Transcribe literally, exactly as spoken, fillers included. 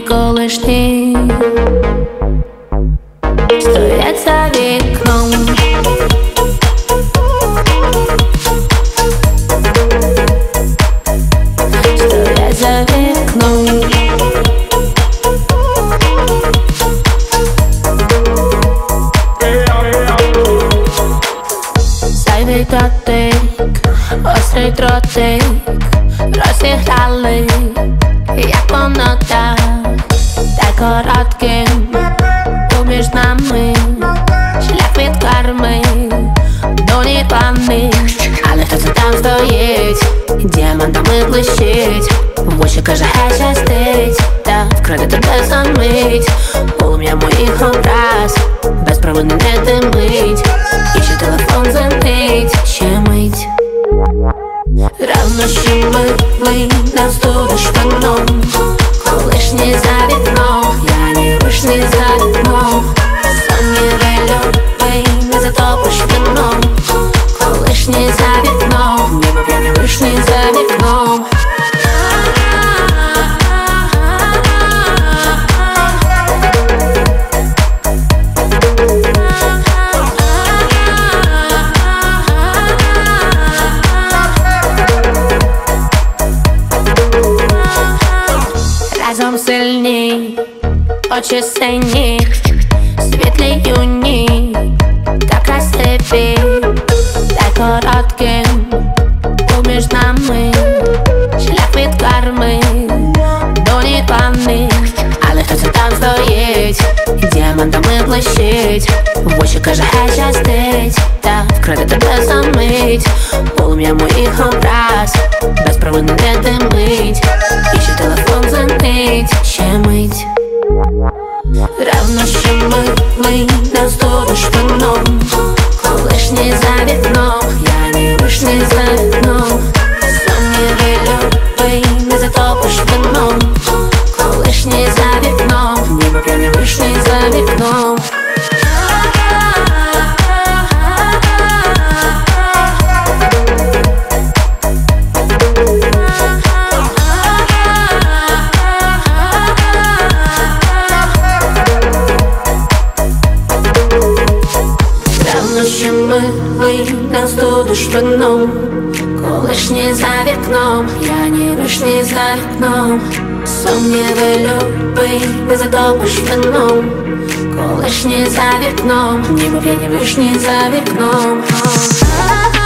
колишні стоять за вікном. Стоять за вікном. Зайвий дотик, острий дротик розіграли, як воно так, та коротким поміж нами шлях від карми до нірвани. Але хто це там стоїть, діамантами блищить, в очі каже, хай щастить, та вкраде тебе замить. Полум'я моїх образ без провини не димить, і ще телефон звонить, ще мить. Рано ще милий, нас будеш вином, колишній за вікном, я не вишній за вікном. Сон невельовий, не затопиш вином, колишній за вікном, ніби я не вишній за вікном. Разом сильні, очі сині, світлі юні, та красиві, та коротким поміж нами шлях від карми до нірвани. Але хто це там стоїть, діамантами блищить, в очі каже, хай щастить, та вкраде тебе замить. Полум'я моїх образ без провини не димить, і ще телефон звонить, ще мить. Ревно ще милий, нас будеш вином, колишній за вікном, я не вишній за вікном. Сон невельовий, не затопиш вином, колишній за вікном, ніби я не вишній за вікном. Ще милий, нас будеш вином, колишній за вікном, я не вишній за вікном. Сон невельовий, не затопиш вином, колишній за вікном, ніби я не вишній за вікном.